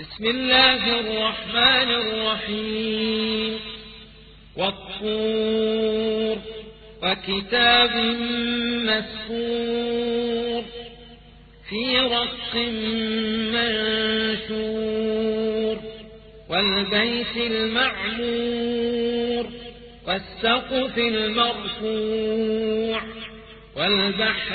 بسم الله الرحمن الرحيم والطور وكتاب مسطور في رق منشور والبيت المعمور والسقف المرفوع والبحر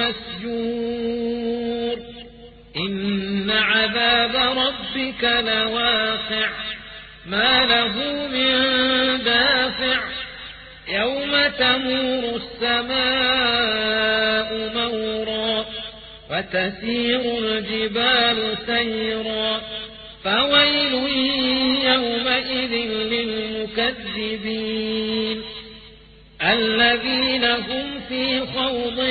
المسجور إن عذاب ربك لواقع ما له من دافع يوم تمور السماء مورا وتسير الجبال سيرا فويل يومئذ للمكذبين الذين هم في خوض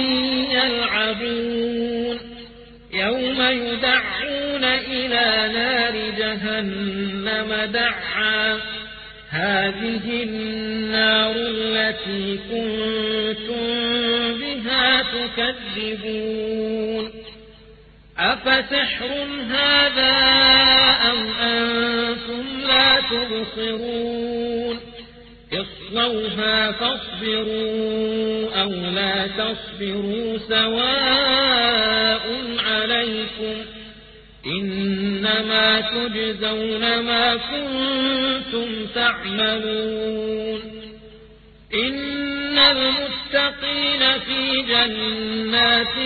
يلعبون يوم يدعون إلى نار جهنم دعا هذه النار التي كنتم بها تكذبون أفسحر هذا أم أنتم لا تبصرون اصلوها فاصبروا أو لا تصبروا سواء عليكم إنما تجزون ما كنتم تعملون إن المتقين في جنات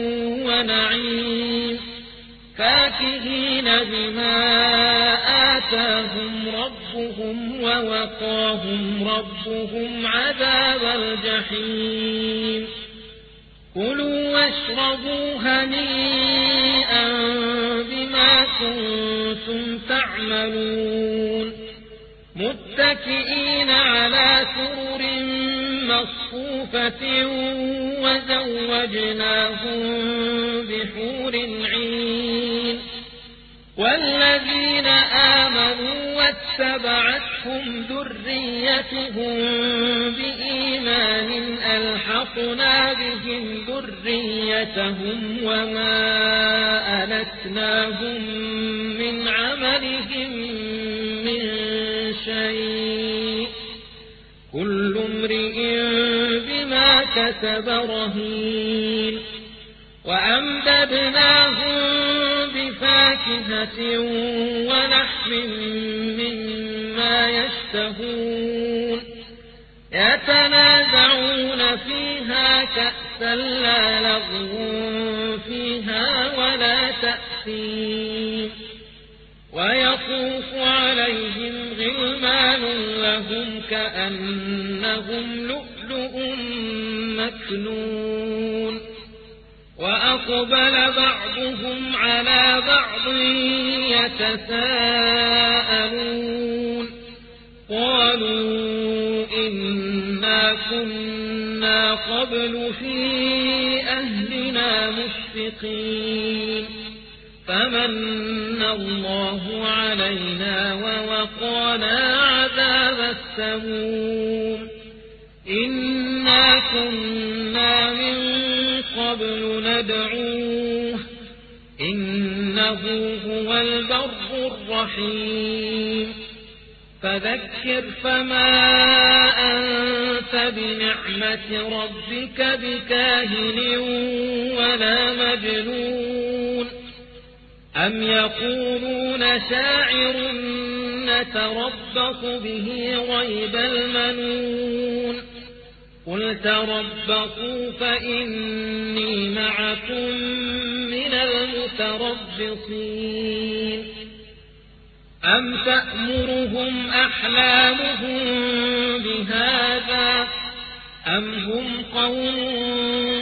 ونعيم فاكهين بما آتاهم ربهم ووقاهم ربهم عذاب الجحيم كلوا واشربوا هنيئا بما كنتم تعملون متكئين على سرر مصفوفة وزوجناهم بحور عين والذين آمنوا واتبعتهم ذريتهم بإيمان ألحقنا بهم ذريتهم وما ألتناهم من عملهم من شيء كل امرئ بما كسب رهين وأمددناهم بفاكهة ولحم مما يشتهون يتنازعون فيها كأسا لا لغو فيها ولا تأثيم ويطوف عليهم غلمان لهم كأنهم لؤلؤ مكنون وأقبل بعضهم على بعض يتساءلون قالوا إنا كنا قبل في أهلنا مشفقين فمن الله علينا ووقانا عذاب السموم إنا كنا من قبل ندعوه إنه هو البر الرحيم فذكر فما أنت بنعمة ربك بكاهن ولا مجنون أم يقولون شاعر نتربص به ريب المنون قل تربصوا فإني معكم من المتربصين أم تأمرهم أحلامهم بهذا أم هم قوم